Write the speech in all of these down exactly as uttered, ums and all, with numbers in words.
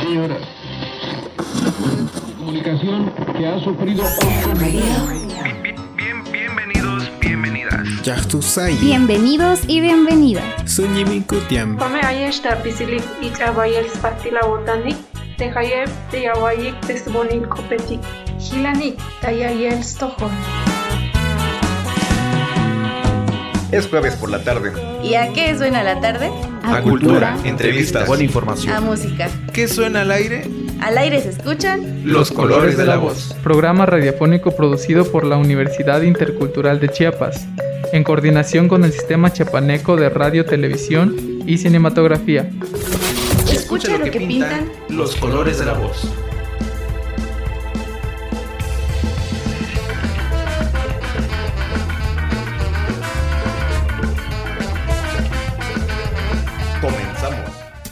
señoras. Comunicación que ha sufrido Bien, bien, bienvenidos, bienvenidas. Bienvenidos y bienvenidas. Come ayesta pisilik itrabayel spatila botanik, tehayeb teyawayik tesbonin kopetik, hilanik tayayel stojon. Es jueves por la tarde. ¿Y a qué suena la tarde? A, a cultura, cultura, entrevistas, buena información. A música. ¿Qué suena al aire? Al aire se escuchan Los colores de la voz. Programa radiofónico producido por la Universidad Intercultural de Chiapas, en coordinación con el Sistema Chiapaneco de Radio, Televisión y Cinematografía. Escucha, Escucha lo, lo que, que pintan, pintan los colores de la voz. Comenzamos.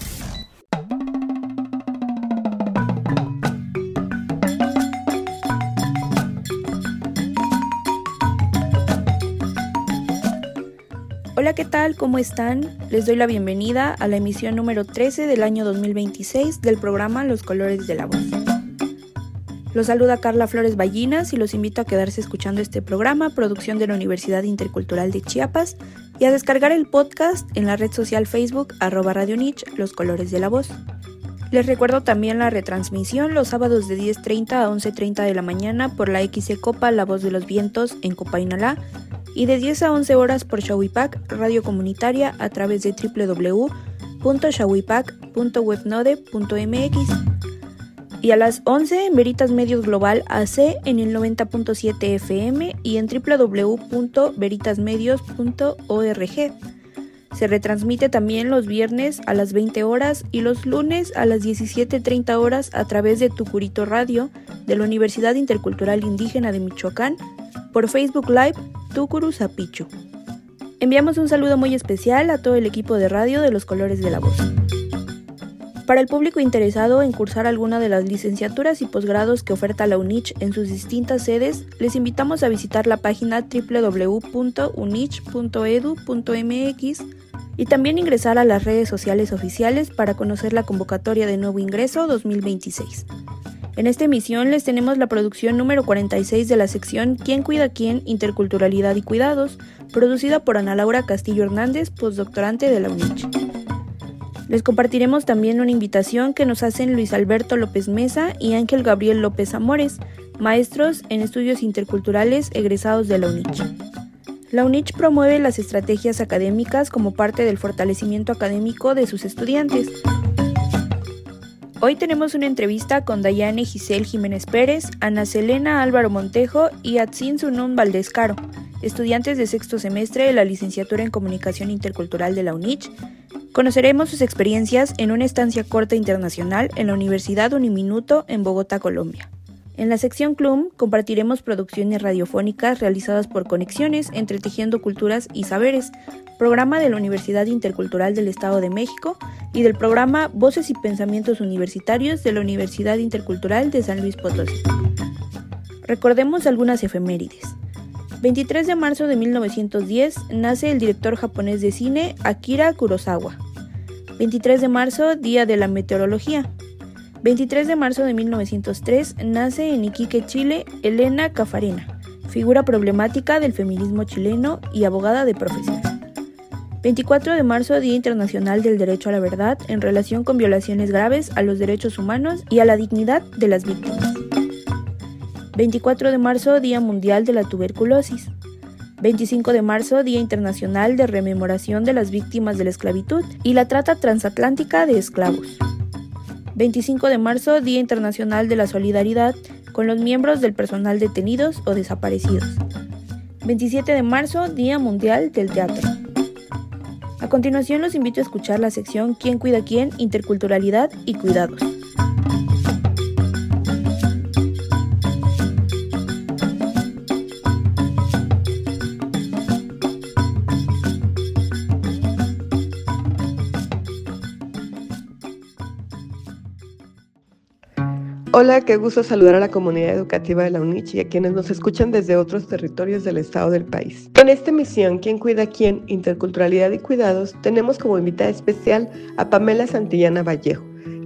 Hola, ¿qué tal? ¿Cómo están? Les doy la bienvenida a la emisión número trece del año dos mil veintiséis del programa Los Colores de la Voz. Los saluda Carla Flores Ballinas y los invito a quedarse escuchando este programa, producción de la Universidad Intercultural de Chiapas, y a descargar el podcast en la red social Facebook, arroba Radio Nich, Los Colores de la Voz. Les recuerdo también la retransmisión los sábados de diez treinta a once treinta de la mañana por la X C Copa La Voz de los Vientos en Copainalá, y de diez a once horas por Shawipac, radio comunitaria, a través de doble u doble u doble u punto shawipac punto webnode punto m x. Y a las once en Veritas Medios Global A C en el noventa punto siete F M y en doble u doble u doble u punto veritas medios punto org. Se retransmite también los viernes a las veinte horas y los lunes a las diecisiete treinta horas a través de Tucurito Radio de la Universidad Intercultural Indígena de Michoacán por Facebook Live Tucuru Zapichu. Enviamos un saludo muy especial a todo el equipo de radio de Los Colores de la Voz. Para el público interesado en cursar alguna de las licenciaturas y posgrados que oferta la UNICH en sus distintas sedes, les invitamos a visitar la página doble u doble u doble u punto unich punto edu punto m x y también ingresar a las redes sociales oficiales para conocer la convocatoria de nuevo ingreso dos mil veintiséis. En esta emisión les tenemos la producción número cuarenta y seis de la sección ¿Quién cuida a quién? Interculturalidad y Cuidados, producida por Ana Laura Castillo Hernández, postdoctorante de la UNICH. Les compartiremos también una invitación que nos hacen Luis Alberto López Mesa y Ángel Gabriel López Amores, maestros en estudios interculturales egresados de la UNICH. La UNICH promueve las estrategias académicas como parte del fortalecimiento académico de sus estudiantes. Hoy tenemos una entrevista con Dayane Giselle Jiménez Pérez, Ana Selena Álvaro Montejo y Atzin Sunun Valdés Caro, estudiantes de sexto semestre de la licenciatura en Comunicación Intercultural de la UNICH. Conoceremos sus experiencias en una estancia corta internacional en la Universidad Uniminuto en Bogotá, Colombia. En la sección Clum compartiremos producciones radiofónicas realizadas por Conexiones Entretejiendo Culturas y Saberes, programa de la Universidad Intercultural del Estado de México y del programa Voces y Pensamientos Universitarios de la Universidad Intercultural de San Luis Potosí. Recordemos algunas efemérides. veintitrés de marzo de mil novecientos diez nace el director japonés de cine Akira Kurosawa. veintitrés de marzo, Día de la Meteorología. veintitrés de marzo de mil novecientos tres nace en Iquique, Chile, Elena Cafarena, figura problemática del feminismo chileno y abogada de profesión. veinticuatro de marzo, Día Internacional del Derecho a la Verdad en relación con violaciones graves a los derechos humanos y a la dignidad de las víctimas. veinticuatro de marzo, Día Mundial de la Tuberculosis. veinticinco de marzo, Día Internacional de Rememoración de las Víctimas de la Esclavitud y la Trata Transatlántica de Esclavos. veinticinco de marzo, Día Internacional de la Solidaridad con los miembros del personal detenidos o desaparecidos. veintisiete de marzo, Día Mundial del Teatro. A continuación los invito a escuchar la sección ¿Quién cuida a quién? Interculturalidad y Cuidados. Hola, qué gusto saludar a la comunidad educativa de la UNICH y a quienes nos escuchan desde otros territorios del estado del país. En esta emisión, ¿Quién cuida a quién? Interculturalidad y Cuidados, tenemos como invitada especial a Pamela Santillana Vallejo,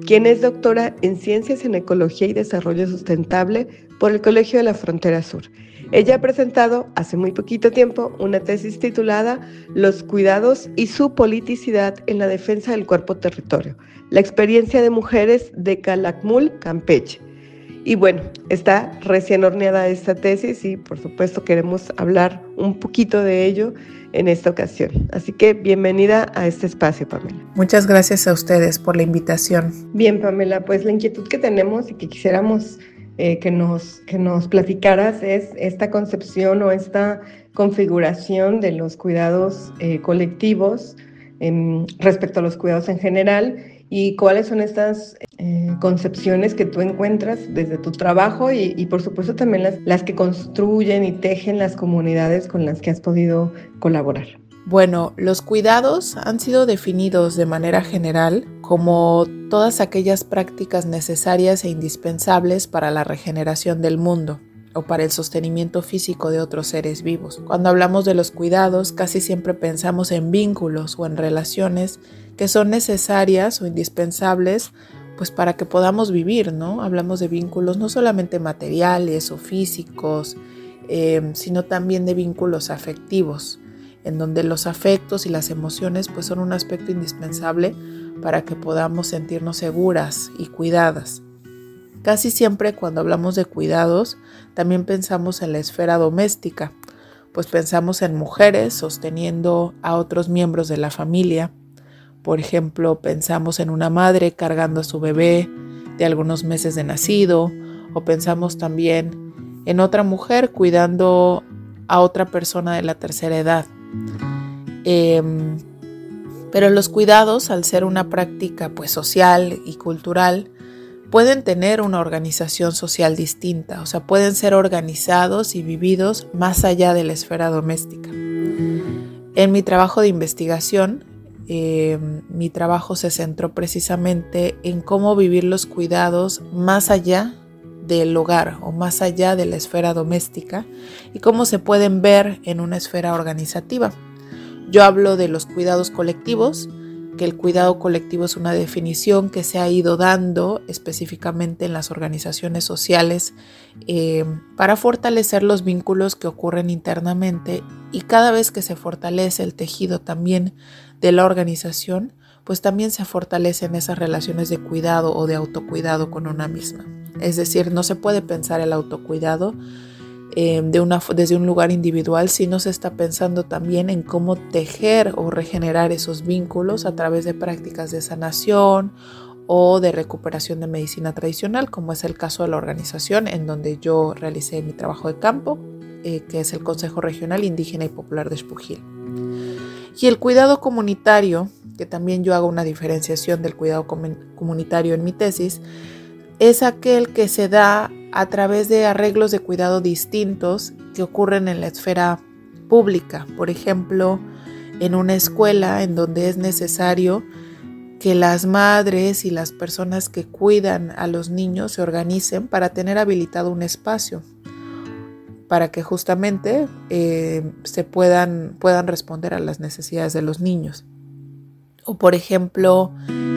quien es doctora en Ciencias en Ecología y Desarrollo Sustentable por el Colegio de la Frontera Sur. Ella ha presentado hace muy poquito tiempo una tesis titulada Los cuidados y su politicidad en la defensa del cuerpo territorio, la experiencia de mujeres de Calakmul, Campeche. Y bueno, está recién horneada esta tesis y por supuesto queremos hablar un poquito de ello en esta ocasión. Así que bienvenida a este espacio, Pamela. Muchas gracias a ustedes por la invitación. Bien, Pamela, pues la inquietud que tenemos y que quisiéramos eh, que, nos, que nos platicaras es esta concepción o esta configuración de los cuidados eh, colectivos eh, respecto a los cuidados en general. ¿Y cuáles son estas eh, concepciones que tú encuentras desde tu trabajo y, y por supuesto también las, las que construyen y tejen las comunidades con las que has podido colaborar? Bueno, los cuidados han sido definidos de manera general como todas aquellas prácticas necesarias e indispensables para la regeneración del mundo o para el sostenimiento físico de otros seres vivos. Cuando hablamos de los cuidados, casi siempre pensamos en vínculos o en relaciones que son necesarias o indispensables pues para que podamos vivir, ¿no? Hablamos de vínculos no solamente materiales o físicos, eh, sino también de vínculos afectivos, en donde los afectos y las emociones pues son un aspecto indispensable para que podamos sentirnos seguras y cuidadas. Casi siempre cuando hablamos de cuidados también pensamos en la esfera doméstica, pues pensamos en mujeres sosteniendo a otros miembros de la familia. Por ejemplo, pensamos en una madre cargando a su bebé de algunos meses de nacido, o pensamos también en otra mujer cuidando a otra persona de la tercera edad. Eh, pero los cuidados, al ser una práctica pues, social y cultural, pueden tener una organización social distinta, o sea, pueden ser organizados y vividos más allá de la esfera doméstica. En mi trabajo de investigación, eh, mi trabajo se centró precisamente en cómo vivir los cuidados más allá del hogar o más allá de la esfera doméstica y cómo se pueden ver en una esfera organizativa. Yo hablo de los cuidados colectivos, que el cuidado colectivo es una definición que se ha ido dando específicamente en las organizaciones sociales eh, para fortalecer los vínculos que ocurren internamente, y cada vez que se fortalece el tejido también de la organización, pues también se fortalecen esas relaciones de cuidado o de autocuidado con una misma. Es decir, no se puede pensar el autocuidado Eh, de una, desde un lugar individual, sino se está pensando también en cómo tejer o regenerar esos vínculos a través de prácticas de sanación o de recuperación de medicina tradicional, como es el caso de la organización en donde yo realicé mi trabajo de campo, eh, que es el Consejo Regional Indígena y Popular de Espujil. Y el cuidado comunitario, que también yo hago una diferenciación del cuidado comunitario en mi tesis, es aquel que se da a través de arreglos de cuidado distintos que ocurren en la esfera pública. Por ejemplo, en una escuela en donde es necesario que las madres y las personas que cuidan a los niños se organicen para tener habilitado un espacio para que justamente eh, se puedan, puedan responder a las necesidades de los niños. O por ejemplo,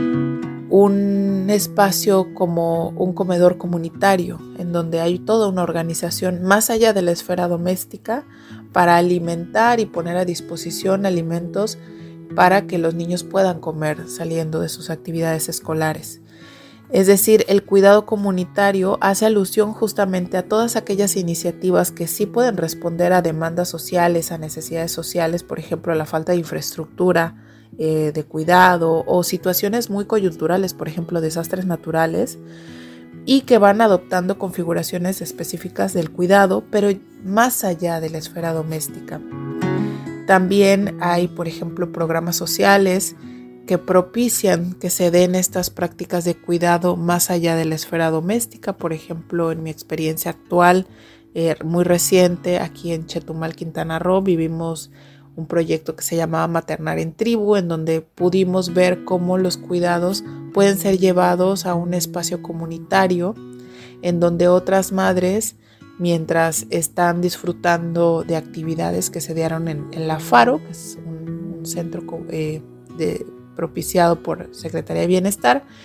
un espacio como un comedor comunitario, en donde hay toda una organización más allá de la esfera doméstica para alimentar y poner a disposición alimentos para que los niños puedan comer saliendo de sus actividades escolares. Es decir, el cuidado comunitario hace alusión justamente a todas aquellas iniciativas que sí pueden responder a demandas sociales, a necesidades sociales, por ejemplo, a la falta de infraestructura, Eh, de cuidado o situaciones muy coyunturales, por ejemplo desastres naturales, y que van adoptando configuraciones específicas del cuidado, pero más allá de la esfera doméstica. También hay, por ejemplo, programas sociales que propician que se den estas prácticas de cuidado más allá de la esfera doméstica. Por ejemplo, en mi experiencia actual, eh, muy reciente, aquí en Chetumal, Quintana Roo, vivimos un proyecto que se llamaba Maternar en Tribu, en donde pudimos ver cómo los cuidados pueden ser llevados a un espacio comunitario, en donde otras madres, mientras están disfrutando de actividades que se dieron en, en la Faro, que es un, un centro eh, de, propiciado por Secretaría de Bienestar,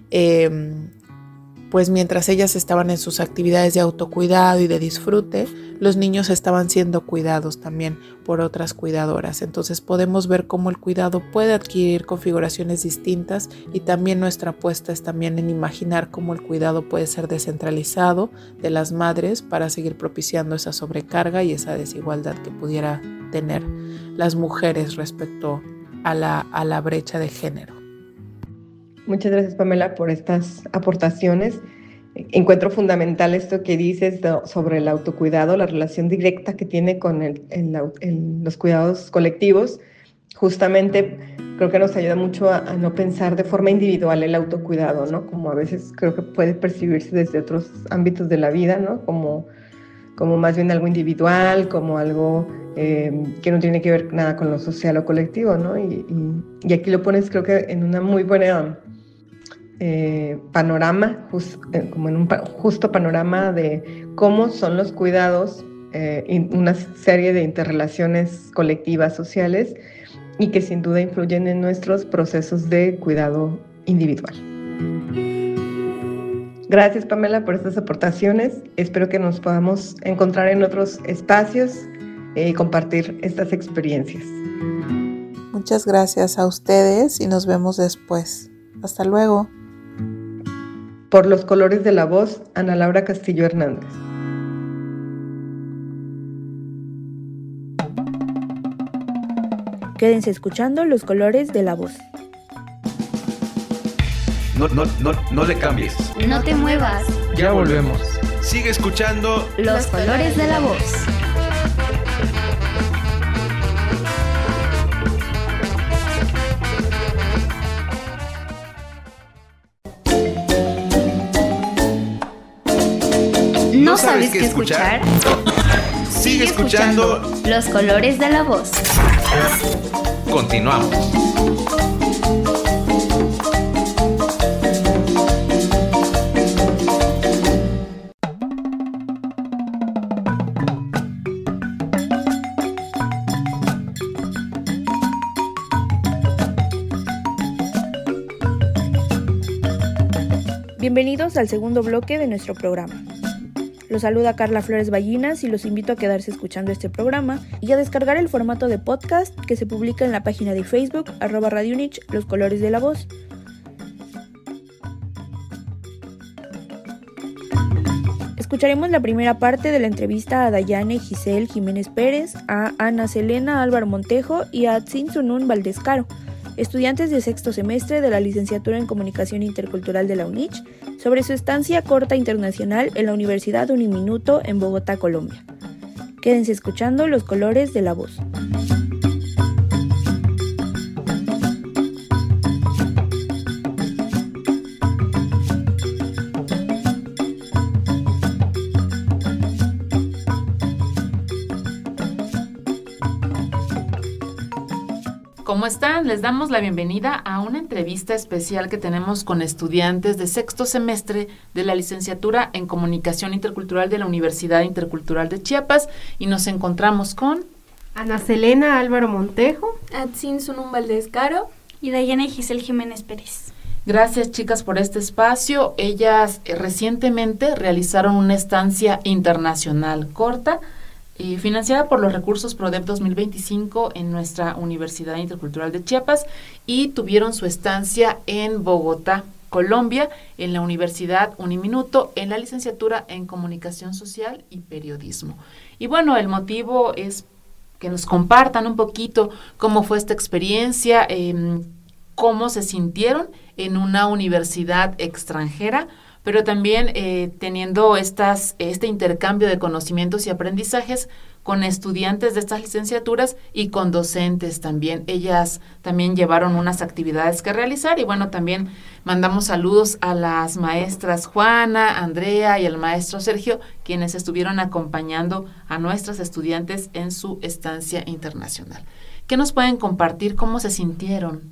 eh, pues mientras ellas estaban en sus actividades de autocuidado y de disfrute, los niños estaban siendo cuidados también por otras cuidadoras. Entonces podemos ver cómo el cuidado puede adquirir configuraciones distintas, y también nuestra apuesta es también en imaginar cómo el cuidado puede ser descentralizado de las madres para seguir propiciando esa sobrecarga y esa desigualdad que pudiera tener las mujeres respecto a la, a la brecha de género. Muchas gracias, Pamela, por estas aportaciones. Encuentro fundamental esto que dices sobre el autocuidado, la relación directa que tiene con el, el, el, los cuidados colectivos. Justamente creo que nos ayuda mucho a, a no pensar de forma individual el autocuidado, ¿no? Como a veces creo que puede percibirse desde otros ámbitos de la vida, ¿no? Como, como más bien algo individual, como algo eh, que no tiene que ver nada con lo social o colectivo, ¿no? Y, y, y aquí lo pones, creo que en una muy buena Eh, panorama, just, eh, como en un pa- justo panorama de cómo son los cuidados, eh, una serie de interrelaciones colectivas, sociales, y que sin duda influyen en nuestros procesos de cuidado individual. Gracias, Pamela, por estas aportaciones. Espero que nos podamos encontrar en otros espacios y eh, compartir estas experiencias. Muchas gracias a ustedes y nos vemos después. Hasta luego. Por los colores de la voz, Ana Laura Castillo Hernández. Quédense escuchando Los colores de la voz. No, no, no, no le cambies. No te muevas. Ya volvemos. Sigue escuchando Los colores de la voz. ¿No sabes qué escuchar? Sigue escuchando Los colores de la voz. Continuamos. Bienvenidos al segundo bloque de nuestro programa. Los saluda Carla Flores Ballinas y los invito a quedarse escuchando este programa y a descargar el formato de podcast que se publica en la página de Facebook, arroba Radio Unich, Los Colores de la Voz. Escucharemos la primera parte de la entrevista a Dayane Giselle Jiménez Pérez, a Ana Selena Álvaro Montejo y a Atzin Sunun Valdés Caro, estudiantes de sexto semestre de la licenciatura en Comunicación Intercultural de la UNICH, sobre su estancia corta internacional en la Universidad Uniminuto en Bogotá, Colombia. Quédense escuchando Los colores de la voz. ¿Cómo están? Les damos la bienvenida a una entrevista especial que tenemos con estudiantes de sexto semestre de la licenciatura en Comunicación Intercultural de la Universidad Intercultural de Chiapas, y nos encontramos con Ana Selena Álvaro Montejo, Atzin Sunun Valdés Caro y Dayane Giselle Jiménez Pérez. Gracias, chicas, por este espacio. Ellas eh, recientemente realizaron una estancia internacional corta Eh, financiada por los recursos PRODEP dos mil veinticinco en nuestra Universidad Intercultural de Chiapas, y tuvieron su estancia en Bogotá, Colombia, en la Universidad Uniminuto, en la licenciatura en Comunicación Social y Periodismo. Y bueno, el motivo es que nos compartan un poquito cómo fue esta experiencia, eh, cómo se sintieron en una universidad extranjera, pero también eh, teniendo estas, este intercambio de conocimientos y aprendizajes con estudiantes de estas licenciaturas y con docentes también. Ellas también llevaron unas actividades que realizar, y bueno, también mandamos saludos a las maestras Juana, Andrea y al maestro Sergio, quienes estuvieron acompañando a nuestras estudiantes en su estancia internacional. ¿Qué nos pueden compartir? ¿Cómo se sintieron?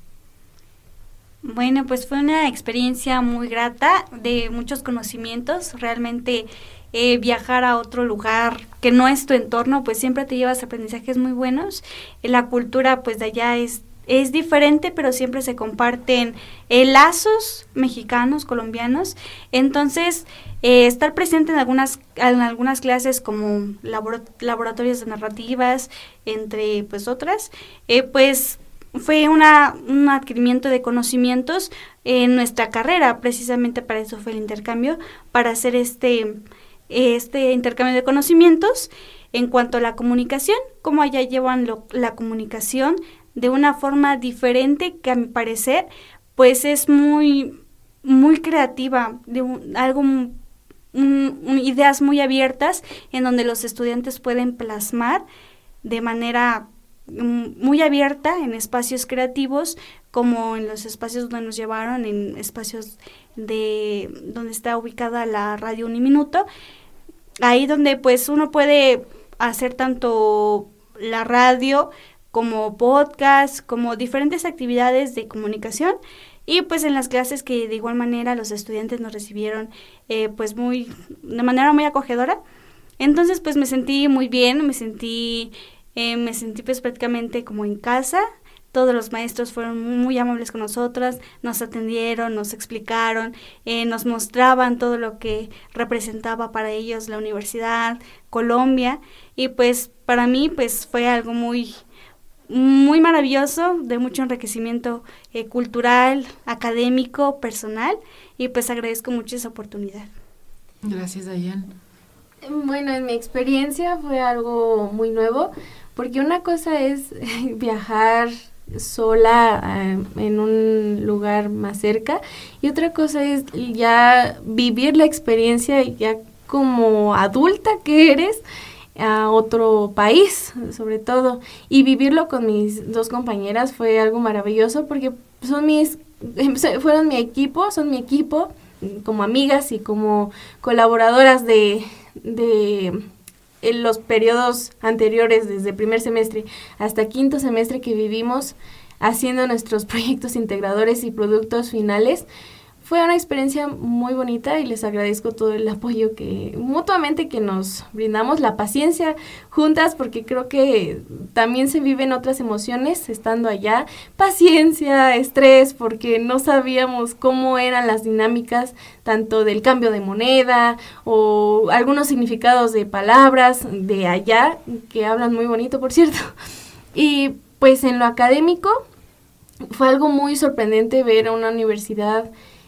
Bueno, pues fue una experiencia muy grata, de muchos conocimientos. Realmente eh, viajar a otro lugar que no es tu entorno, pues siempre te llevas aprendizajes muy buenos. La cultura pues de allá es es diferente, pero siempre se comparten eh, lazos mexicanos, colombianos. Entonces, eh, estar presente en algunas en algunas clases como labor, laboratorios de narrativas, entre pues otras, eh, pues fue una un adquirimiento de conocimientos en nuestra carrera. Precisamente para eso fue el intercambio, para hacer este este intercambio de conocimientos en cuanto a la comunicación, cómo allá llevan lo, la comunicación de una forma diferente, que a mi parecer pues es muy muy creativa, de un, algo un, un, ideas muy abiertas en donde los estudiantes pueden plasmar de manera muy abierta en espacios creativos, como en los espacios donde nos llevaron, en espacios de donde está ubicada la radio Uniminuto, ahí donde pues uno puede hacer tanto la radio como podcast, como diferentes actividades de comunicación. Y pues en las clases que de igual manera los estudiantes nos recibieron eh, pues muy, de manera muy acogedora. Entonces pues me sentí muy bien, me sentí, eh, me sentí pues prácticamente como en casa. Todos los maestros fueron muy amables con nosotras, nos atendieron, nos explicaron, eh, nos mostraban todo lo que representaba para ellos la universidad, Colombia, y pues para mí pues fue algo muy muy maravilloso, de mucho enriquecimiento eh, cultural, académico, personal, y pues agradezco mucho esa oportunidad. Gracias, Dayan. Bueno, en mi experiencia fue algo muy nuevo, porque una cosa es viajar sola eh, en un lugar más cerca, y otra cosa es ya vivir la experiencia ya como adulta que eres, a otro país, sobre todo, y vivirlo con mis dos compañeras fue algo maravilloso, porque son mis, fueron mi equipo, son mi equipo, como amigas y como colaboradoras de, de en los periodos anteriores, desde primer semestre hasta quinto semestre que vivimos haciendo nuestros proyectos integradores y productos finales. Fue una experiencia muy bonita y les agradezco todo el apoyo que mutuamente que nos brindamos, la paciencia juntas, porque creo que también se viven otras emociones estando allá, paciencia, estrés, porque no sabíamos cómo eran las dinámicas tanto del cambio de moneda o algunos significados de palabras de allá, que hablan muy bonito, por cierto. Y pues en lo académico fue algo muy sorprendente ver a una universidad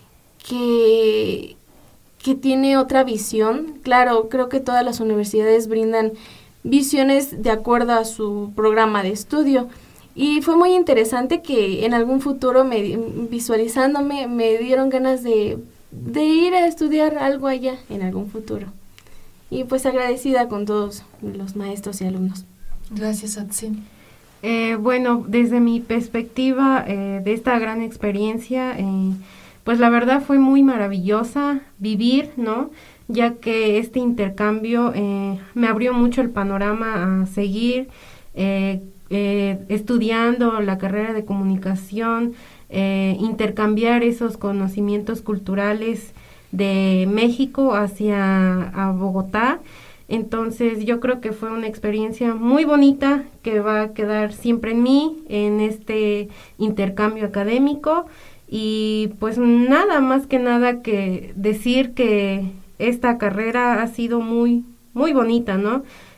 que, que tiene otra visión. Claro, creo que todas las universidades brindan visiones de acuerdo a su programa de estudio. Y fue muy interesante que en algún futuro, me, visualizándome, me dieron ganas de, de ir a estudiar algo allá en algún futuro. Y pues agradecida con todos los maestros y alumnos. Gracias, Atsin. Eh, bueno, desde mi perspectiva eh, de esta gran experiencia, eh, pues la verdad fue muy maravillosa vivir, ¿no? Ya que este intercambio eh, me abrió mucho el panorama a seguir eh, eh, estudiando la carrera de comunicación, eh, intercambiar esos conocimientos culturales de México hacia a Bogotá. Entonces yo creo que fue una experiencia muy bonita que va a quedar siempre en mí, en este intercambio académico. Y pues nada más que nada que decir que esta carrera ha sido muy, muy bonita, ¿no?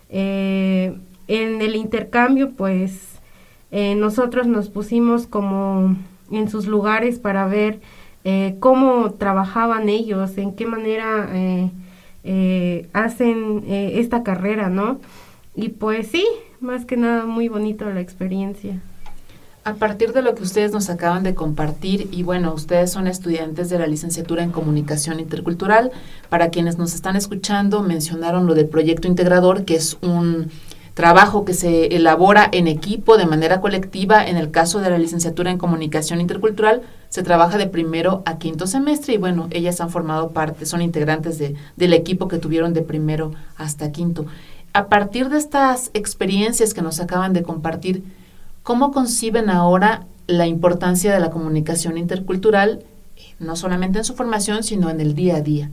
Eh, en el intercambio, pues eh, nosotros nos pusimos como en sus lugares para ver eh, cómo trabajaban ellos, en qué manera eh, eh, hacen eh, esta carrera, ¿no? Y pues sí, más que nada muy bonito la experiencia. A partir de lo que ustedes nos acaban de compartir, y bueno, ustedes son estudiantes de la licenciatura en Comunicación Intercultural, para quienes nos están escuchando, mencionaron lo del proyecto integrador, que es un trabajo que se elabora en equipo, de manera colectiva. En el caso de la licenciatura en Comunicación Intercultural, se trabaja de primero a quinto semestre, y bueno, ellas han formado parte, son integrantes de, del equipo que tuvieron de primero hasta quinto. A partir de estas experiencias que nos acaban de compartir, ¿cómo conciben ahora la importancia de la comunicación intercultural, no solamente en su formación, sino en el día a día?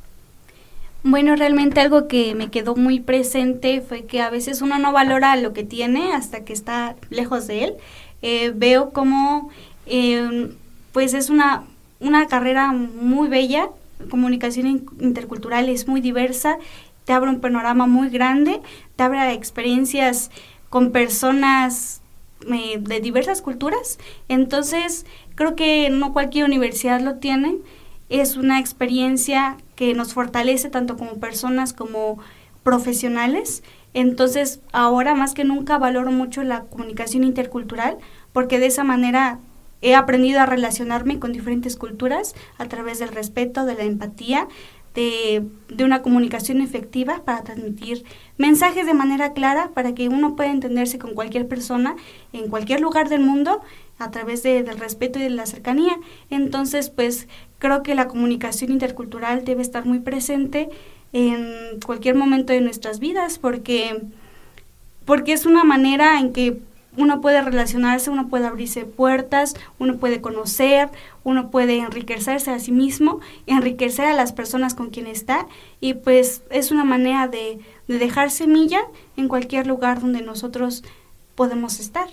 Bueno, realmente algo que me quedó muy presente fue que a veces uno no valora lo que tiene hasta que está lejos de él. eh, veo como eh, pues es una, una carrera muy bella. Comunicación intercultural es muy diversa, te abre un panorama muy grande, te abre experiencias con personas eh, de diversas culturas. Entonces creo que no cualquier universidad lo tiene. Es una experiencia que nos fortalece tanto como personas como profesionales. Entonces ahora más que nunca valoro mucho la comunicación intercultural, porque de esa manera he aprendido a relacionarme con diferentes culturas a través del respeto, de la empatía, de, de una comunicación efectiva para transmitir mensajes de manera clara para que uno pueda entenderse con cualquier persona en cualquier lugar del mundo a través de, del respeto y de la cercanía. Entonces, pues creo que la comunicación intercultural debe estar muy presente en cualquier momento de nuestras vidas, porque, porque es una manera en que uno puede relacionarse, uno puede abrirse puertas, uno puede conocer, uno puede enriquecerse a sí mismo, enriquecer a las personas con quien está, y pues es una manera de, de dejar semilla en cualquier lugar donde nosotros podemos estar.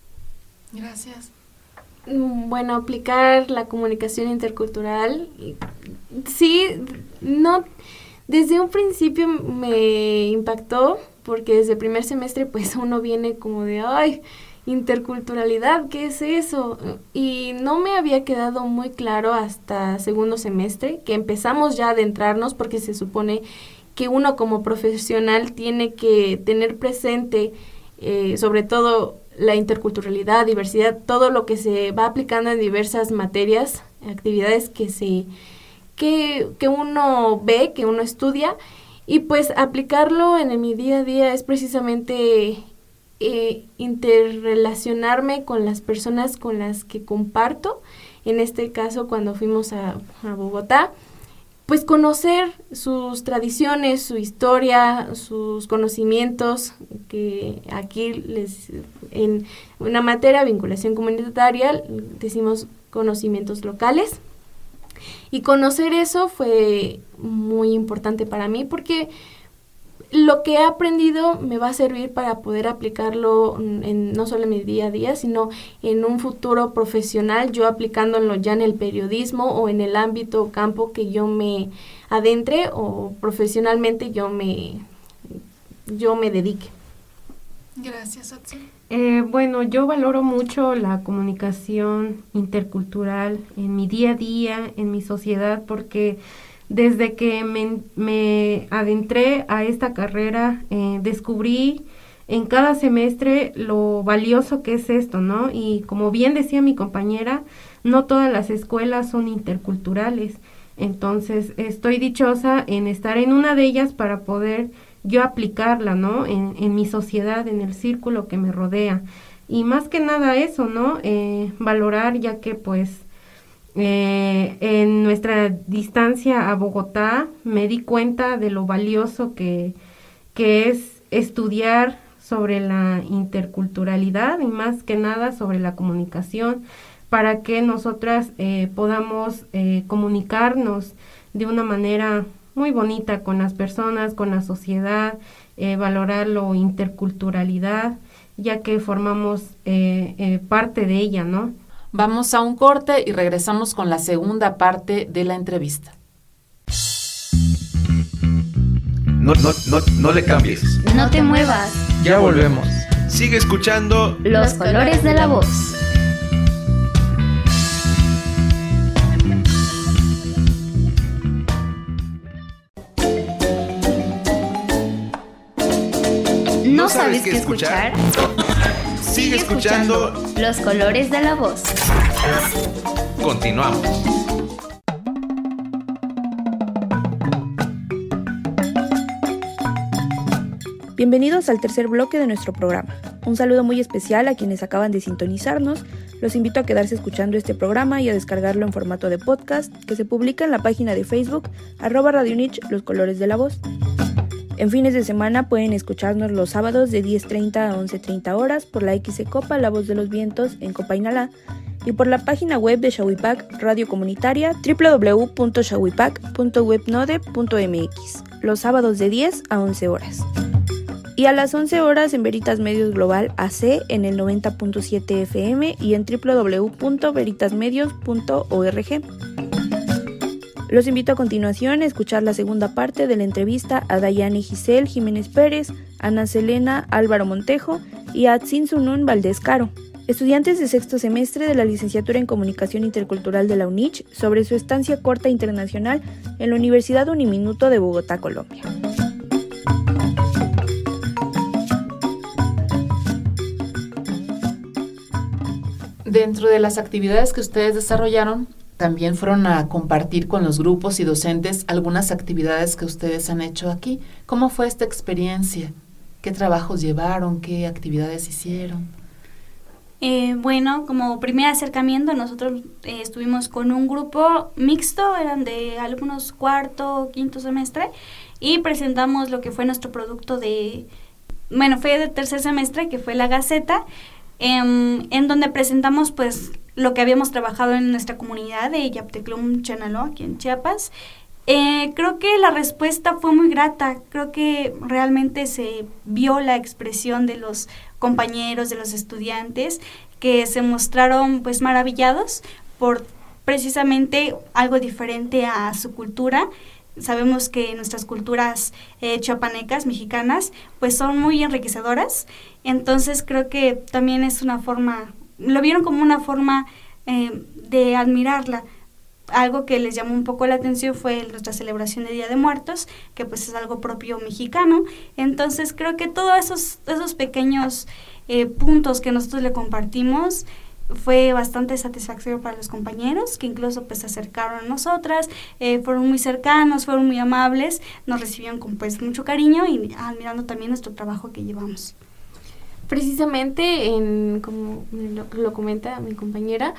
Gracias. Bueno, aplicar la comunicación intercultural, sí, no, desde un principio me impactó, porque desde el primer semestre pues uno viene como de, ay, interculturalidad, ¿qué es eso? Y no me había quedado muy claro hasta segundo semestre, que empezamos ya a adentrarnos, porque se supone que uno como profesional tiene que tener presente, eh, sobre todo la interculturalidad, diversidad, todo lo que se va aplicando en diversas materias, actividades que se que, que uno ve, que uno estudia, y pues aplicarlo en mi día a día es precisamente eh, interrelacionarme con las personas con las que comparto. En este caso, cuando fuimos a, a Bogotá, pues conocer sus tradiciones, su historia, sus conocimientos, que aquí les en una materia, vinculación comunitaria, decimos conocimientos locales. Y conocer eso fue muy importante para mí, porque lo que he aprendido me va a servir para poder aplicarlo en, no solo en mi día a día, sino en un futuro profesional, yo aplicándolo ya en el periodismo o en el ámbito o campo que yo me adentre, o profesionalmente yo me, yo me dedique. Gracias, Atsu. Eh, bueno, yo valoro mucho la comunicación intercultural en mi día a día, en mi sociedad, porque desde que me, me adentré a esta carrera, eh, descubrí en cada semestre lo valioso que es esto, ¿no? Y como bien decía mi compañera, no todas las escuelas son interculturales. Entonces, estoy dichosa en estar en una de ellas para poder yo aplicarla, ¿no? En, en mi sociedad, en el círculo que me rodea. Y más que nada eso, ¿no? Eh, valorar, ya que pues eh, en nuestra distancia a Bogotá me di cuenta de lo valioso que, que es estudiar sobre la interculturalidad y más que nada sobre la comunicación, para que nosotras eh, podamos eh, comunicarnos de una manera muy bonita con las personas, con la sociedad, eh, valorar la interculturalidad, ya que formamos eh, eh, parte de ella, ¿no? Vamos a un corte y regresamos con la segunda parte de la entrevista. No, no, no, no le cambies. No te muevas. Ya volvemos. Sigue escuchando Los colores de la voz. ¿No sabes qué escuchar? Sigue escuchando Los colores de la voz. Continuamos. Bienvenidos al tercer bloque de nuestro programa. Un saludo muy especial a quienes acaban de sintonizarnos. Los invito a quedarse escuchando este programa y a descargarlo en formato de podcast que se publica en la página de Facebook arroba Radio Unich Los Colores de la Voz. En fines de semana pueden escucharnos los sábados de diez treinta a once treinta horas por la X C Copa La Voz de los Vientos en Copainalá y por la página web de Shawipac Radio Comunitaria doble u doble u doble u punto shawipac punto webnode punto m x los sábados de diez a once horas. y a las once horas en Veritas Medios Global A C en el noventa punto siete F M y en doble u doble u doble u punto veritas medios punto org. Los invito a continuación a escuchar la segunda parte de la entrevista a Dayane Giselle Jiménez Pérez, Ana Selena Álvaro Montejo y a Atsin Sunun Valdés Caro, estudiantes de sexto semestre de la licenciatura en Comunicación Intercultural de la UNICH, sobre su estancia corta internacional en la Universidad Uniminuto de Bogotá, Colombia. Dentro de las actividades que ustedes desarrollaron, también fueron a compartir con los grupos y docentes algunas actividades que ustedes han hecho aquí. ¿Cómo fue esta experiencia? ¿Qué trabajos llevaron? ¿Qué actividades hicieron? Eh, bueno, como primer acercamiento, nosotros eh, estuvimos con un grupo mixto, eran de algunos cuarto, quinto semestre, y presentamos lo que fue nuestro producto de, bueno, fue de tercer semestre, que fue la Gaceta, eh, en donde presentamos pues lo que habíamos trabajado en nuestra comunidad de Yapteclum Chenaló, aquí en Chiapas. Eh, creo que la respuesta fue muy grata, creo que realmente se vio la expresión de los compañeros, de los estudiantes, que se mostraron pues maravillados por precisamente algo diferente a su cultura. Sabemos que nuestras culturas eh, chiapanecas, mexicanas, pues son muy enriquecedoras, entonces creo que también es una forma, lo vieron como una forma eh, de admirarla. Algo que les llamó un poco la atención fue nuestra celebración de Día de Muertos, que pues es algo propio mexicano. Entonces creo que todos esos, esos pequeños eh, puntos que nosotros le compartimos fue bastante satisfactorio para los compañeros, que incluso pues se acercaron a nosotras, eh, fueron muy cercanos, fueron muy amables, nos recibieron con pues mucho cariño y admirando también nuestro trabajo que llevamos. Precisamente, en, como lo, lo comenta mi compañera,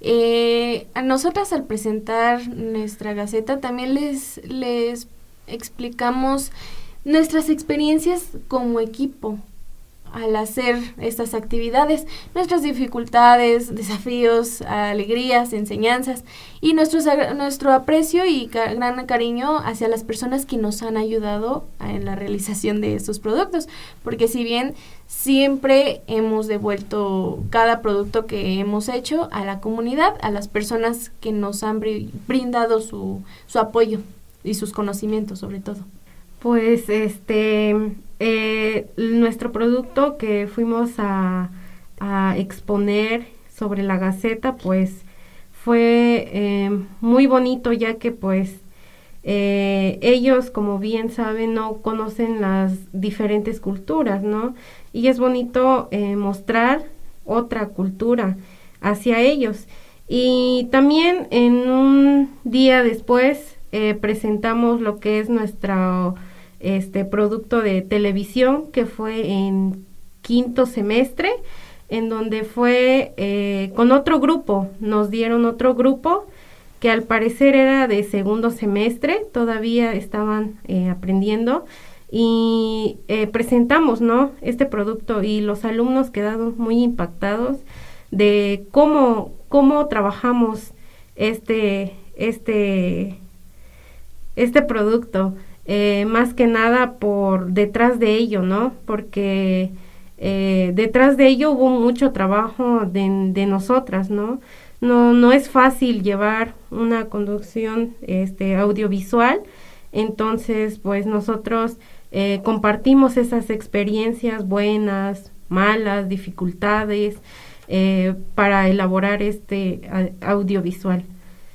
eh, a nosotras al presentar nuestra Gaceta también les, les explicamos nuestras experiencias como equipo al hacer estas actividades, nuestras dificultades, desafíos, alegrías, enseñanzas y nuestros, nuestro aprecio y ca- gran cariño hacia las personas que nos han ayudado en la realización de estos productos, porque si bien siempre hemos devuelto cada producto que hemos hecho a la comunidad, a las personas que nos han br- brindado su, su apoyo y sus conocimientos sobre todo. Pues este eh, nuestro producto que fuimos a, a exponer sobre la Gaceta, pues fue eh, muy bonito, ya que pues eh, ellos, como bien saben, no conocen las diferentes culturas, ¿no? Y es bonito eh, mostrar otra cultura hacia ellos. Y también en un día después eh, presentamos lo que es nuestro este producto de televisión, que fue en quinto semestre, en donde fue eh, con otro grupo, nos dieron otro grupo que al parecer era de segundo semestre, todavía estaban eh, aprendiendo, y eh, presentamos, ¿no?, este producto, y los alumnos quedaron muy impactados de cómo, cómo trabajamos este, este, este producto. Eh, más que nada por detrás de ello, ¿no? Porque eh, detrás de ello hubo mucho trabajo de, de nosotras, ¿no? No, no es fácil llevar una conducción este, audiovisual, entonces pues nosotros eh, compartimos esas experiencias buenas, malas, dificultades eh, para elaborar este a, audiovisual.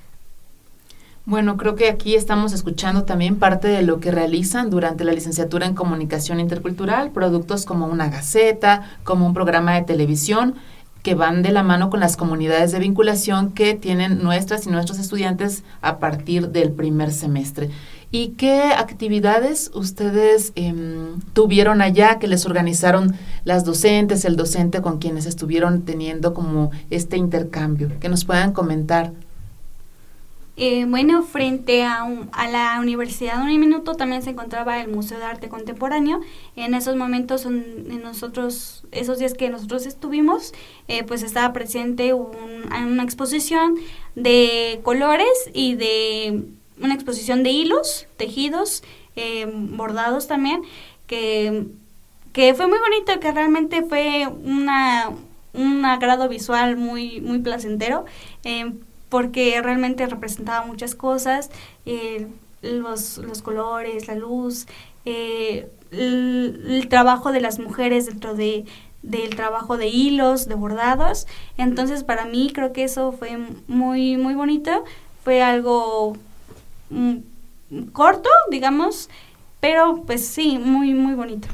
Bueno, creo que aquí estamos escuchando también parte de lo que realizan durante la licenciatura en Comunicación Intercultural, productos como una Gaceta, como un programa de televisión, que van de la mano con las comunidades de vinculación que tienen nuestras y nuestros estudiantes a partir del primer semestre. ¿Y qué actividades ustedes eh, tuvieron allá, que les organizaron las docentes, el docente con quienes estuvieron teniendo como este intercambio? Que nos puedan comentar. Eh, bueno, frente a, un, a la Universidad Uniminuto también se encontraba el Museo de Arte Contemporáneo. En esos momentos, en, en nosotros, esos días que nosotros estuvimos, eh, pues estaba presente un, una exposición de colores y de una exposición de hilos, tejidos, eh, bordados también, que, que fue muy bonito, que realmente fue una, un agrado visual muy, muy placentero, eh, porque realmente representaba muchas cosas, eh, los, los colores, la luz, eh, el, el trabajo de las mujeres dentro de del trabajo de hilos, de bordados. Entonces para mí creo que eso fue muy muy bonito, fue algo mm, corto, digamos, pero pues sí, muy muy bonito.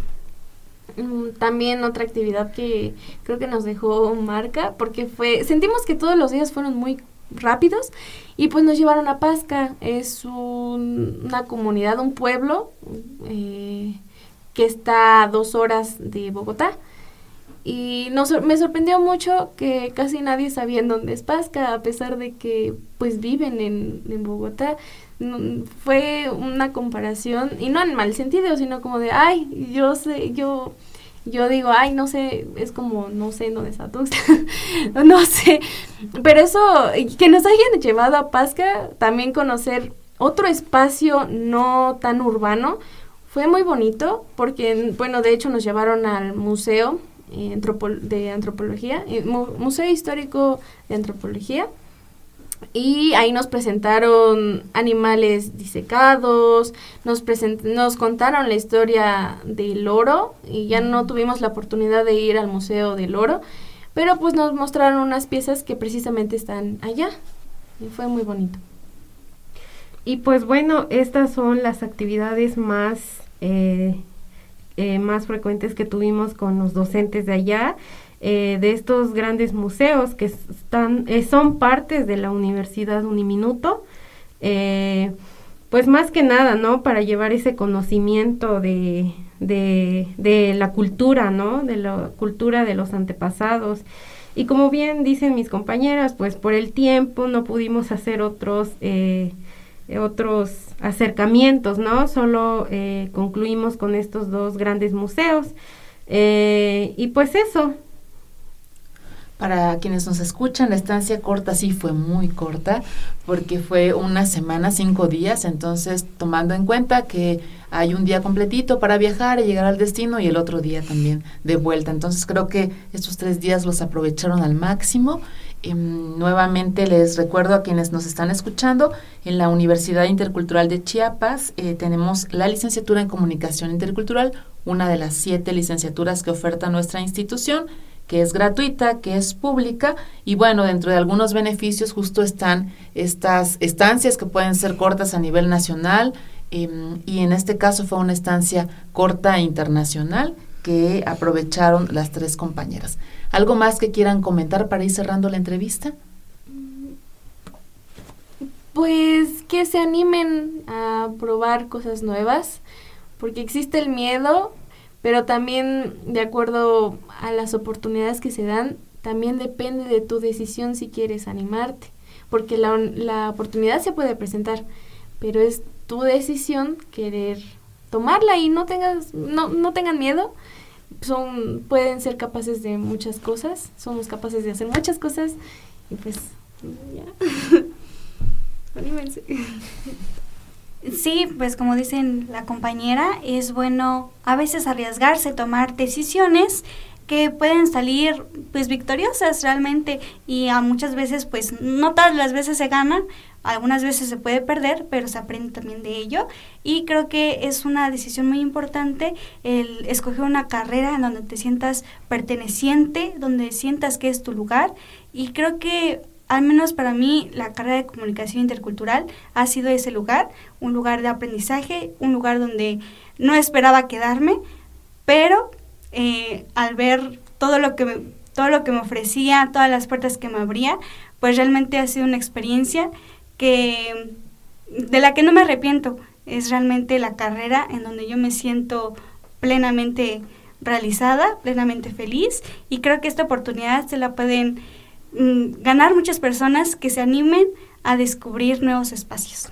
También otra actividad que creo que nos dejó marca, porque fue, sentimos que todos los días fueron muy rápidos, y pues nos llevaron a Pasca. Es un, una comunidad, un pueblo eh, que está a dos horas de Bogotá, y nos, me sorprendió mucho que casi nadie sabía en dónde es Pasca, a pesar de que pues viven en, en Bogotá. No, fue una comparación, y no en mal sentido, sino como de, ay, yo sé, yo... Yo digo, ay, no sé, es como, no sé en dónde está Tuxtla, no sé, pero eso, que nos hayan llevado a Pasca, también conocer otro espacio no tan urbano, fue muy bonito, porque, bueno, de hecho nos llevaron al Museo eh, antropo- de Antropología, eh, mu- Museo Histórico de Antropología, y ahí nos presentaron animales disecados, nos present- nos contaron la historia del oro, y ya no tuvimos la oportunidad de ir al Museo del Oro, pero pues nos mostraron unas piezas que precisamente están allá, y fue muy bonito. Y pues bueno, estas son las actividades más, eh, eh, más frecuentes que tuvimos con los docentes de allá. Eh, de estos grandes museos que están eh, son partes de la Universidad Uniminuto, eh, pues más que nada, ¿no? Para llevar ese conocimiento de, de, de la cultura, ¿no? De la cultura de los antepasados. Y como bien dicen mis compañeras, pues por el tiempo no pudimos hacer otros eh, otros acercamientos, ¿no? Solo eh, concluimos con estos dos grandes museos. Eh, y pues eso. Para quienes nos escuchan, la estancia corta sí fue muy corta, porque fue una semana, cinco días, entonces tomando en cuenta que hay un día completito para viajar y llegar al destino, y el otro día también de vuelta. Entonces creo que estos tres días los aprovecharon al máximo. Eh, nuevamente les recuerdo a quienes nos están escuchando, en la Universidad Intercultural de Chiapas eh, tenemos la licenciatura en Comunicación Intercultural, una de las siete licenciaturas que oferta nuestra institución, que es gratuita, que es pública, y bueno, dentro de algunos beneficios justo están estas estancias que pueden ser cortas a nivel nacional, eh, y en este caso fue una estancia corta e internacional que aprovecharon las tres compañeras. ¿Algo más que quieran comentar para ir cerrando la entrevista? Pues que se animen a probar cosas nuevas, porque existe el miedo, pero también de acuerdo a las oportunidades que se dan, también depende de tu decisión si quieres animarte, porque la, la oportunidad se puede presentar, pero es tu decisión querer tomarla, y no tengas no, no tengan miedo. Son pueden ser capaces de muchas cosas, somos capaces de hacer muchas cosas, y pues ya, anímense. Sí, pues como dicen la compañera, es bueno a veces arriesgarse, tomar decisiones que pueden salir pues victoriosas realmente, y a muchas veces pues no todas las veces se ganan, algunas veces se puede perder, pero se aprende también de ello, y creo que es una decisión muy importante el escoger una carrera en donde te sientas perteneciente, donde sientas que es tu lugar, y creo que al menos para mí, la carrera de Comunicación Intercultural ha sido ese lugar, un lugar de aprendizaje, un lugar donde no esperaba quedarme, pero eh, al ver todo lo que me, todo lo que me ofrecía, todas las puertas que me abría, pues realmente ha sido una experiencia que de la que no me arrepiento. Es realmente la carrera en donde yo me siento plenamente realizada, plenamente feliz, y creo que esta oportunidad se la pueden ganar muchas personas que se animen a descubrir nuevos espacios.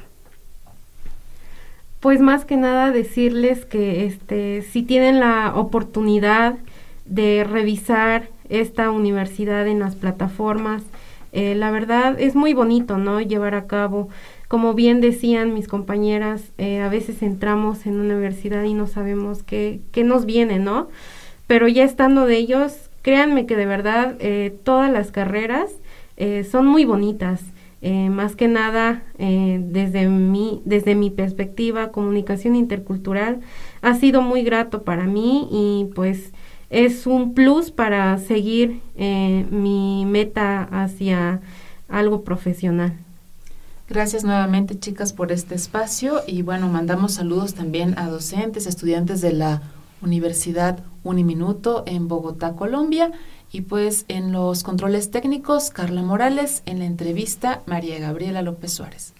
Pues más que nada decirles que este si tienen la oportunidad de revisar esta universidad en las plataformas, eh, la verdad es muy bonito, ¿no? Llevar a cabo, como bien decían mis compañeras, eh, a veces entramos en una universidad y no sabemos qué, qué nos viene, ¿no? pero ya estando de ellos, créanme que de verdad eh, todas las carreras eh, son muy bonitas. Eh, más que nada, eh, desde mi, desde mi perspectiva, comunicación intercultural ha sido muy grato para mí y pues es un plus para seguir eh, mi meta hacia algo profesional. Gracias nuevamente, chicas, por este espacio y bueno, mandamos saludos también a docentes, estudiantes de la Universidad Uniminuto en Bogotá, Colombia. Y pues en los controles técnicos, Carla Morales, en la entrevista, María Gabriela López Suárez.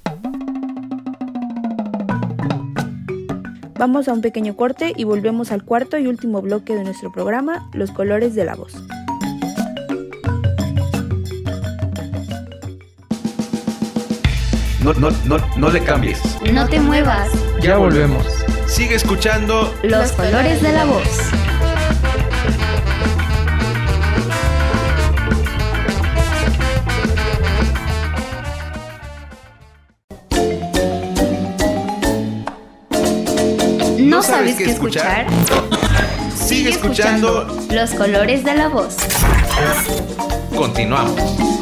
Vamos a un pequeño corte y volvemos al cuarto y último bloque de nuestro programa, Los colores de la voz. No, no, no, no le cambies. No te muevas. Ya volvemos. Sigue escuchando Los colores de la voz. ¿No sabes qué escuchar? Sigue escuchando Los colores de la voz. Continuamos.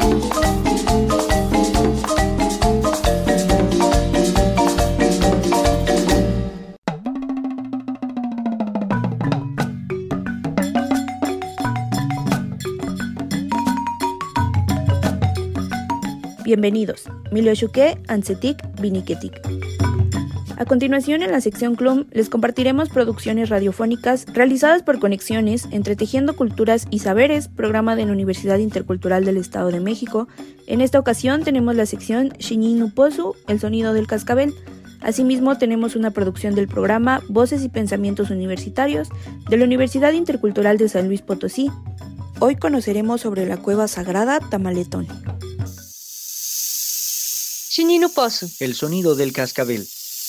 Bienvenidos. Miloshuke, Ansetik, Viniketik. A continuación, en la sección C L U M, les compartiremos producciones radiofónicas realizadas por Conexiones, Entretejiendo Culturas y Saberes, programa de la Universidad Intercultural del Estado de México. En esta ocasión tenemos la sección Shininuposu, el sonido del cascabel. Asimismo, tenemos una producción del programa Voces y Pensamientos Universitarios de la Universidad Intercultural de San Luis Potosí. Hoy conoceremos sobre la cueva sagrada Tamaletón. Shininuposu, el sonido del cascabel.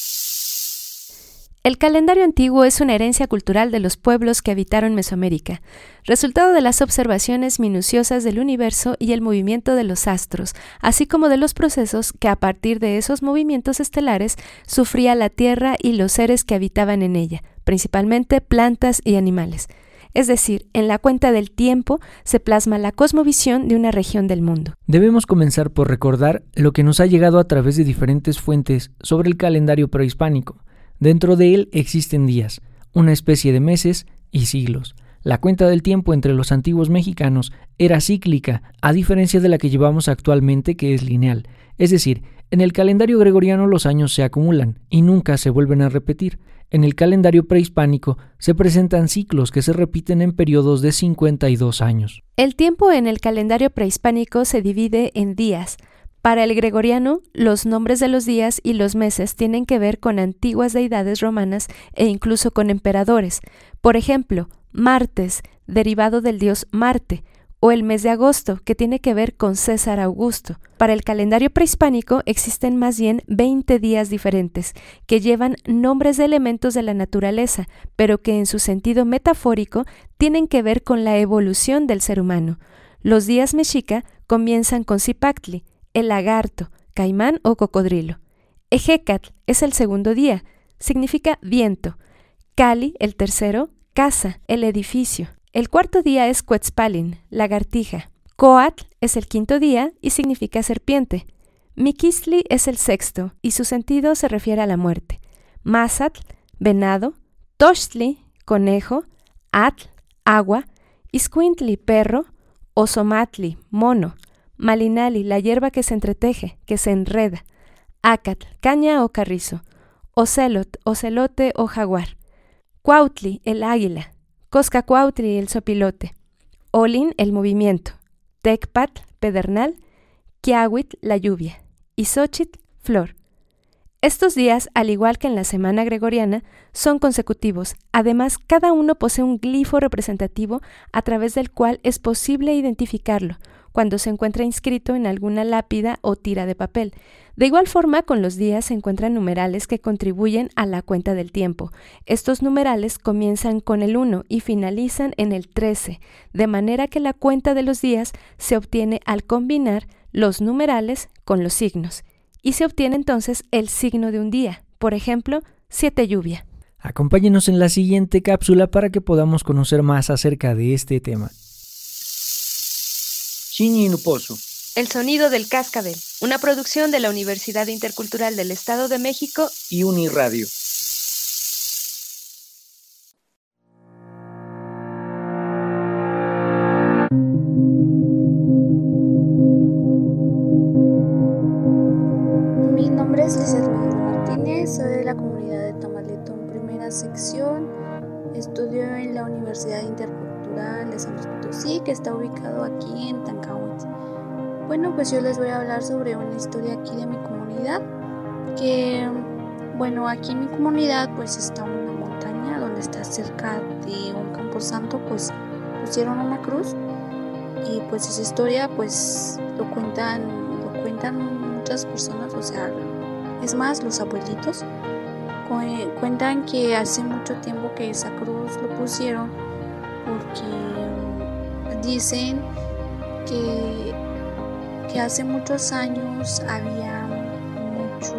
El calendario antiguo es una herencia cultural de los pueblos que habitaron Mesoamérica, resultado de las observaciones minuciosas del universo y el movimiento de los astros, así como de los procesos que a partir de esos movimientos estelares sufría la Tierra y los seres que habitaban en ella, principalmente plantas y animales. Es decir, en la cuenta del tiempo se plasma la cosmovisión de una región del mundo. Debemos comenzar por recordar lo que nos ha llegado a través de diferentes fuentes sobre el calendario prehispánico. Dentro de él existen días, una especie de meses y siglos. La cuenta del tiempo entre los antiguos mexicanos era cíclica, a diferencia de la que llevamos actualmente, que es lineal. Es decir, en el calendario gregoriano los años se acumulan y nunca se vuelven a repetir. En el calendario prehispánico se presentan ciclos que se repiten en periodos de cincuenta y dos años. El tiempo en el calendario prehispánico se divide en días. Para el gregoriano, los nombres de los días y los meses tienen que ver con antiguas deidades romanas e incluso con emperadores. Por ejemplo, martes, derivado del dios Marte, o el mes de agosto, que tiene que ver con César Augusto. Para el calendario prehispánico existen más bien veinte días diferentes, que llevan nombres de elementos de la naturaleza, pero que en su sentido metafórico tienen que ver con la evolución del ser humano. Los días mexica comienzan con Zipactli, el lagarto, caimán o cocodrilo. Ejecatl es el segundo día, significa viento. Cali, el tercero, casa, el edificio. El cuarto día es Cuetzpalin, lagartija. Coatl es el quinto día y significa serpiente. Miquistli es el sexto y su sentido se refiere a la muerte. Mazatl, venado. Tochtli, conejo. Atl, agua. Iscuintli, perro. Osomatli, mono. Malinali, la hierba que se entreteje, que se enreda. Acatl, caña o carrizo. Ocelot, ocelote o jaguar. Cuautli, el águila. Coscacuautli, el sopilote. Olin, el movimiento. Tecpatl, pedernal. Quiahuitl, la lluvia. Y Xochitl, flor. Estos días, al igual que en la semana gregoriana, son consecutivos. Además, cada uno posee un glifo representativo a través del cual es posible identificarlo cuando se encuentra inscrito en alguna lápida o tira de papel. De igual forma, con los días se encuentran numerales que contribuyen a la cuenta del tiempo. Estos numerales comienzan con el uno y finalizan en el trece, de manera que la cuenta de los días se obtiene al combinar los numerales con los signos. Y se obtiene entonces el signo de un día, por ejemplo, siete lluvia. Acompáñenos en la siguiente cápsula para que podamos conocer más acerca de este tema. Chiñinuposu. El sonido del cascabel, una producción de la Universidad Intercultural del Estado de México y Uniradio. Mi nombre es Lizeth Martínez, soy de la comunidad de Tamaletón, primera sección. Estudio en la Universidad Intercultural de San Luis Potosí, que está ubicado aquí en Tancahuitl. Bueno, pues yo les voy a hablar sobre una historia aquí de mi comunidad, que, bueno, aquí en mi comunidad pues está una montaña donde está cerca de un camposanto, pues pusieron una cruz y pues esa historia pues lo cuentan, lo cuentan muchas personas, o sea, es más, los abuelitos cu- cuentan que hace mucho tiempo que esa cruz lo pusieron porque dicen que que hace muchos años había mucho,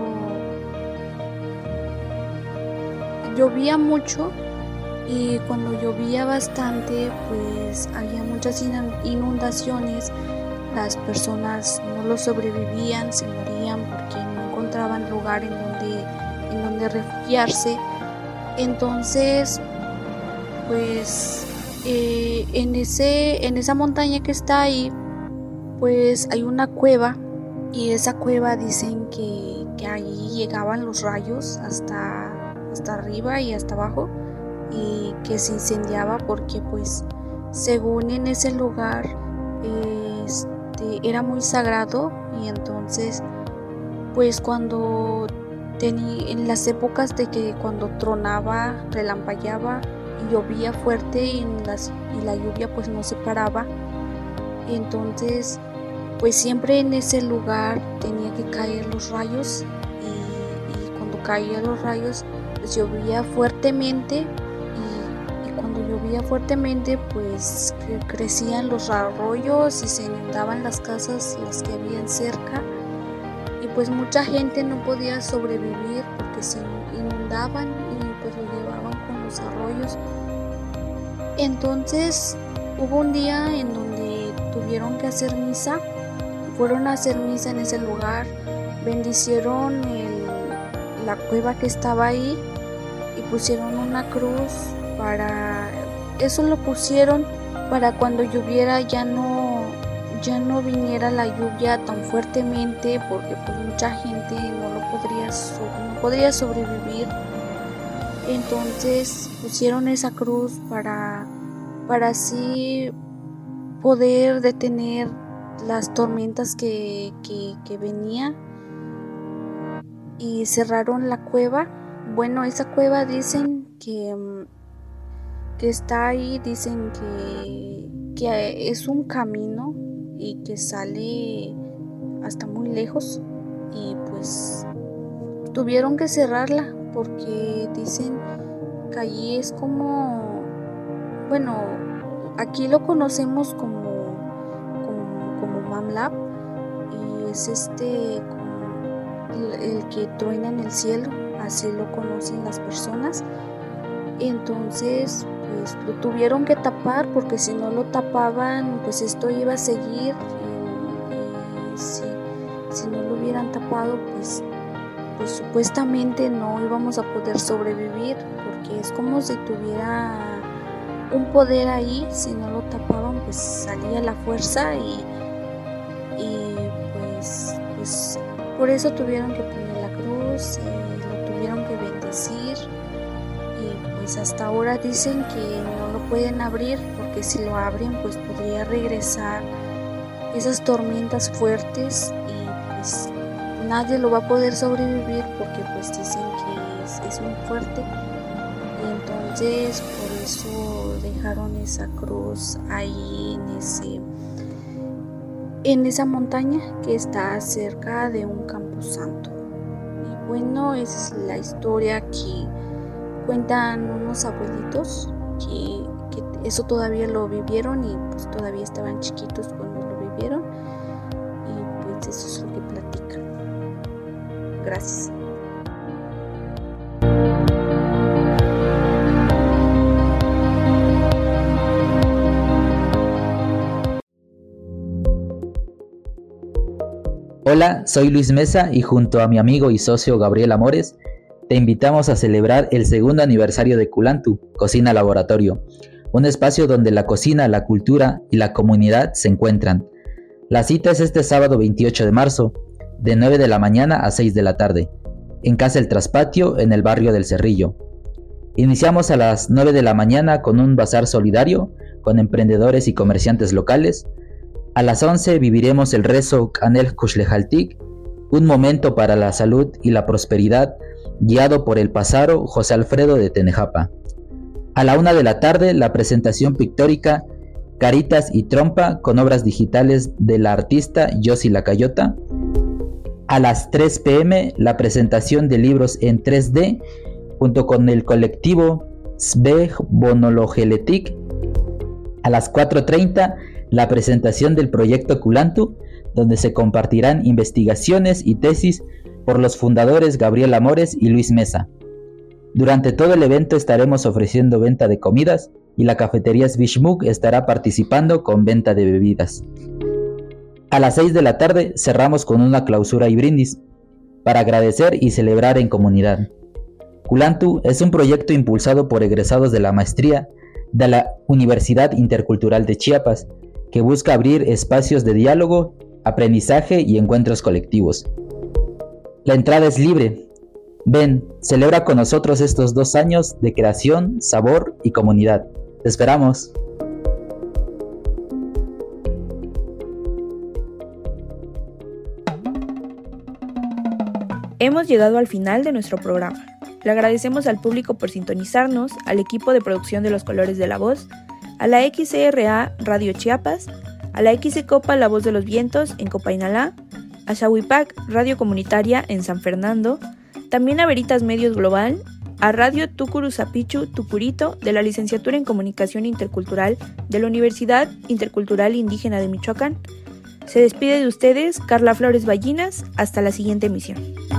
llovía mucho y cuando llovía bastante pues había muchas inundaciones, las personas no lo sobrevivían, se morían porque no encontraban lugar en donde, en donde refugiarse. Entonces pues eh, en, ese, en esa montaña que está ahí pues hay una cueva y esa cueva dicen que, que ahí llegaban los rayos hasta, hasta arriba y hasta abajo y que se incendiaba porque pues según en ese lugar este, era muy sagrado y entonces pues cuando tení, en las épocas de que cuando tronaba, relampagueaba y llovía fuerte y, en las, y la lluvia pues no se paraba, entonces pues siempre en ese lugar tenía que caer los rayos y, y cuando caían los rayos pues llovía fuertemente y, y cuando llovía fuertemente pues cre- crecían los arroyos y se inundaban las casas, las que habían cerca y pues mucha gente no podía sobrevivir porque se inundaban y pues lo llevaban con los arroyos. Entonces hubo un día en donde tuvieron que hacer misa. Fueron a hacer misa en ese lugar, bendicieron el, la cueva que estaba ahí y pusieron una cruz para, eso lo pusieron para cuando lloviera ya no, ya no viniera la lluvia tan fuertemente porque pues mucha gente no lo podría, no podría sobrevivir. Entonces pusieron esa cruz para, para así poder detener las tormentas que, que, que venían y cerraron la cueva. Bueno, esa cueva dicen que, que está ahí, dicen que, que es un camino y que sale hasta muy lejos y pues tuvieron que cerrarla porque dicen que allí es como, bueno, aquí lo conocemos como Mamlap y es este el, el que truena en el cielo, así lo conocen las personas. Entonces pues lo tuvieron que tapar porque si no lo tapaban pues esto iba a seguir y, y si, si no lo hubieran tapado pues, pues supuestamente no íbamos a poder sobrevivir porque es como si tuviera un poder ahí, si no lo tapaban pues salía la fuerza y y pues, pues por eso tuvieron que poner la cruz y lo tuvieron que bendecir y pues hasta ahora dicen que no lo pueden abrir porque si lo abren pues podría regresar esas tormentas fuertes y pues nadie lo va a poder sobrevivir porque pues dicen que es, es muy fuerte y entonces por eso dejaron esa cruz ahí en ese en esa montaña que está cerca de un camposanto. Y bueno, esa es la historia que cuentan unos abuelitos que, que eso todavía lo vivieron y pues todavía estaban chiquitos cuando lo vivieron y pues eso es lo que platican. Gracias. Hola, soy Luis Mesa y junto a mi amigo y socio Gabriel Amores, te invitamos a celebrar el segundo aniversario de Culantu, Cocina Laboratorio, un espacio donde la cocina, la cultura y la comunidad se encuentran. La cita es este sábado veintiocho de marzo, de nueve de la mañana a seis de la tarde, en Casa El Traspatio, en el barrio del Cerrillo. Iniciamos a las nueve de la mañana con un bazar solidario con emprendedores y comerciantes locales. A las once viviremos el rezo Canel Kushlejaltik, un momento para la salud y la prosperidad, guiado por el pasaro José Alfredo de Tenejapa. A la una de la tarde, la presentación pictórica Caritas y Trompa con obras digitales de la artista Yossi Lacayota. A las tres pe eme, la presentación de libros en tres de junto con el colectivo Svej Bonologeletik. A las cuatro treinta, la presentación del proyecto Culantu, donde se compartirán investigaciones y tesis por los fundadores Gabriel Amores y Luis Mesa. Durante todo el evento estaremos ofreciendo venta de comidas y la cafetería Svishmuk estará participando con venta de bebidas. A las seis de la tarde cerramos con una clausura y brindis para agradecer y celebrar en comunidad. Culantu es un proyecto impulsado por egresados de la maestría de la Universidad Intercultural de Chiapas, que busca abrir espacios de diálogo, aprendizaje y encuentros colectivos. La entrada es libre. Ven, celebra con nosotros estos dos años de creación, sabor y comunidad. ¡Te esperamos! Hemos llegado al final de nuestro programa. Le agradecemos al público por sintonizarnos, al equipo de producción de Los Colores de la Voz, a la X C R A Radio Chiapas, a la X C Copa La Voz de los Vientos en Copainalá, a Xahuipac Radio Comunitaria en San Fernando, también a Veritas Medios Global, a Radio Tucuru Zapichu Tucurito de la Licenciatura en Comunicación Intercultural de la Universidad Intercultural Indígena de Michoacán. Se despide de ustedes Carla Flores Ballinas, hasta la siguiente emisión.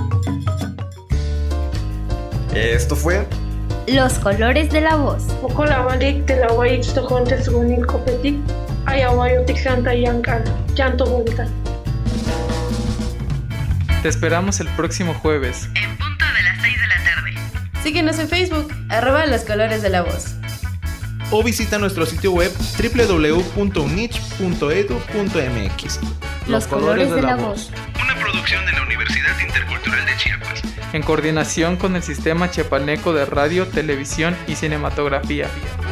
Esto fue Los Colores de la Voz. Te esperamos el próximo jueves. En punto de las seis de la tarde. Síguenos en Facebook, arroba Los Colores de la Voz. O visita nuestro sitio web doble u doble u doble u punto unich punto e d u punto m x. Los Colores de la Voz. Una producción de la Universidad Intercultural de Chiapas. En coordinación con el Sistema Chiapaneco de Radio, Televisión y Cinematografía.